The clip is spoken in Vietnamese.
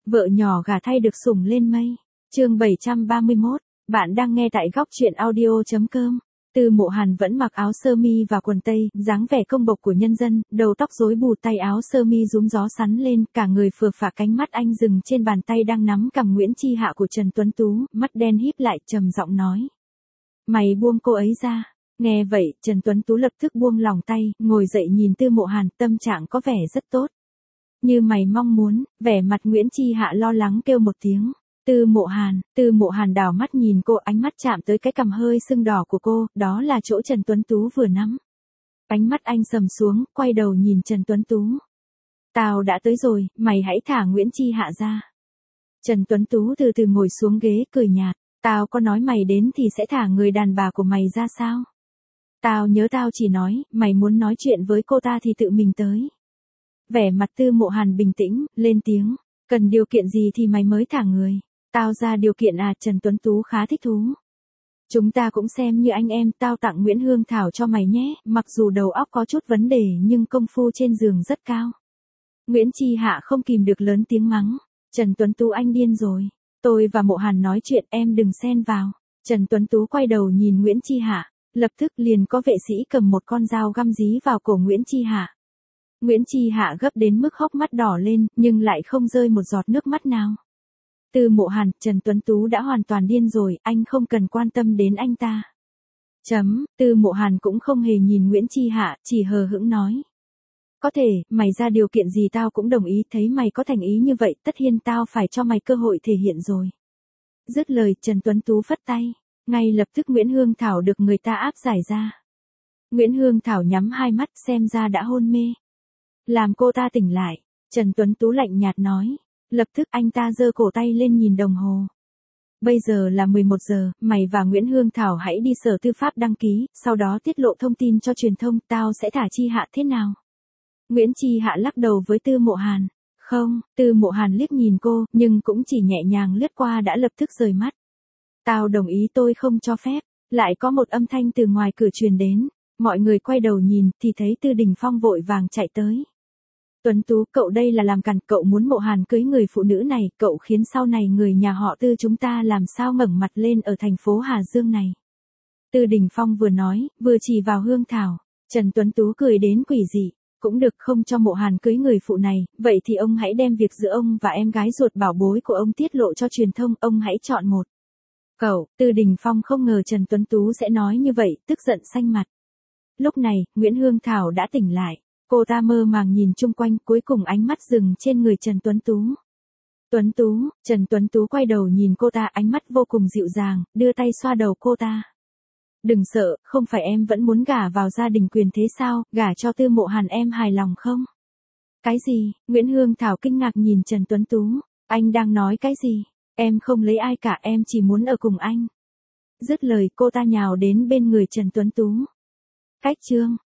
Vợ nhỏ gả thay được sủng lên mây. Chương 731, bạn đang nghe tại góc truyện audio.com. Tư Mộ Hàn vẫn mặc áo sơ mi và quần tây, dáng vẻ công bộc của nhân dân, đầu tóc rối bù, tay áo sơ mi rúm gió sắn lên, cả người phừa phạc, cánh mắt anh dừng trên bàn tay đang nắm cằm Nguyễn Chi Hạ của Trần Tuấn Tú, mắt đen híp lại, trầm giọng nói: "Mày buông cô ấy ra." Nghe vậy, Trần Tuấn Tú lập tức buông lỏng tay, ngồi dậy nhìn Tư Mộ Hàn, tâm trạng có vẻ rất tốt. "Như mày mong muốn." Vẻ mặt Nguyễn Chi Hạ lo lắng kêu một tiếng. Tư Mộ Hàn đảo mắt nhìn cô, ánh mắt chạm tới cái cằm hơi sưng đỏ của cô, đó là chỗ Trần Tuấn Tú vừa nắm. Ánh mắt anh sầm xuống, quay đầu nhìn Trần Tuấn Tú. "Tao đã tới rồi, mày hãy thả Nguyễn Chi Hạ ra." Trần Tuấn Tú từ từ ngồi xuống ghế, cười nhạt: "Tao có nói mày đến thì sẽ thả người đàn bà của mày ra sao? Tao nhớ tao chỉ nói, mày muốn nói chuyện với cô ta thì tự mình tới." Vẻ mặt Tư Mộ Hàn bình tĩnh, lên tiếng: "Cần điều kiện gì thì mày mới thả người?" "Tao ra điều kiện à?" Trần Tuấn Tú khá thích thú. "Chúng ta cũng xem như anh em, tao tặng Nguyễn Hương Thảo cho mày nhé, mặc dù đầu óc có chút vấn đề nhưng công phu trên giường rất cao." Nguyễn Chi Hạ không kìm được lớn tiếng mắng: "Trần Tuấn Tú, anh điên rồi. Tôi và Mộ Hàn nói chuyện, em đừng xen vào." Trần Tuấn Tú quay đầu nhìn Nguyễn Chi Hạ, lập tức liền có vệ sĩ cầm một con dao găm dí vào cổ Nguyễn Chi Hạ. Nguyễn Chi Hạ gấp đến mức hốc mắt đỏ lên, nhưng lại không rơi một giọt nước mắt nào. Tư Mộ Hàn, Trần Tuấn Tú đã hoàn toàn điên rồi, anh không cần quan tâm đến anh ta. Tư Mộ Hàn cũng không hề nhìn Nguyễn Chi Hạ, chỉ hờ hững nói: "Có thể, mày ra điều kiện gì tao cũng đồng ý, thấy mày có thành ý như vậy, tất nhiên tao phải cho mày cơ hội thể hiện rồi." Dứt lời, Trần Tuấn Tú phất tay. Ngay lập tức Nguyễn Hương Thảo được người ta áp giải ra. Nguyễn Hương Thảo nhắm hai mắt, xem ra đã hôn mê. "Làm cô ta tỉnh lại." Trần Tuấn Tú lạnh nhạt nói. Lập tức anh ta giơ cổ tay lên nhìn đồng hồ. "Bây giờ là 11 giờ, mày và Nguyễn Hương Thảo hãy đi Sở Tư pháp đăng ký, sau đó tiết lộ thông tin cho truyền thông, tao sẽ thả Chi Hạ thế nào?" Nguyễn Chi Hạ lắc đầu với Tư Mộ Hàn. "Không." Tư Mộ Hàn liếc nhìn cô, nhưng cũng chỉ nhẹ nhàng lướt qua đã lập tức rời mắt. "Tao đồng ý, tôi không cho phép." Lại có một âm thanh từ ngoài cửa truyền đến. Mọi người quay đầu nhìn, thì thấy Tư Đình Phong vội vàng chạy tới. "Tuấn Tú, cậu đây là làm càn, cậu muốn Mộ Hàn cưới người phụ nữ này, cậu khiến sau này người nhà họ Tư chúng ta làm sao ngẩng mặt lên ở thành phố Hà Dương này." Tư Đình Phong vừa nói, vừa chỉ vào Hương Thảo. Trần Tuấn Tú cười đến quỷ dị. "Cũng được, không cho Mộ Hàn cưới người phụ này, vậy thì ông hãy đem việc giữa ông và em gái ruột bảo bối của ông tiết lộ cho truyền thông, ông hãy chọn một." "Cậu." Tư Đình Phong không ngờ Trần Tuấn Tú sẽ nói như vậy, tức giận xanh mặt. Lúc này, Nguyễn Hương Thảo đã tỉnh lại. Cô ta mơ màng nhìn chung quanh, cuối cùng ánh mắt dừng trên người Trần Tuấn Tú. "Tuấn Tú." Trần Tuấn Tú quay đầu nhìn cô ta, ánh mắt vô cùng dịu dàng, đưa tay xoa đầu cô ta. "Đừng sợ, không phải em vẫn muốn gả vào gia đình quyền thế sao, gả cho Tư Mộ Hàn em hài lòng không?" "Cái gì?" Nguyễn Hương Thảo kinh ngạc nhìn Trần Tuấn Tú. "Anh đang nói cái gì? Em không lấy ai cả, em chỉ muốn ở cùng anh." Dứt lời, cô ta nhào đến bên người Trần Tuấn Tú. Cách chương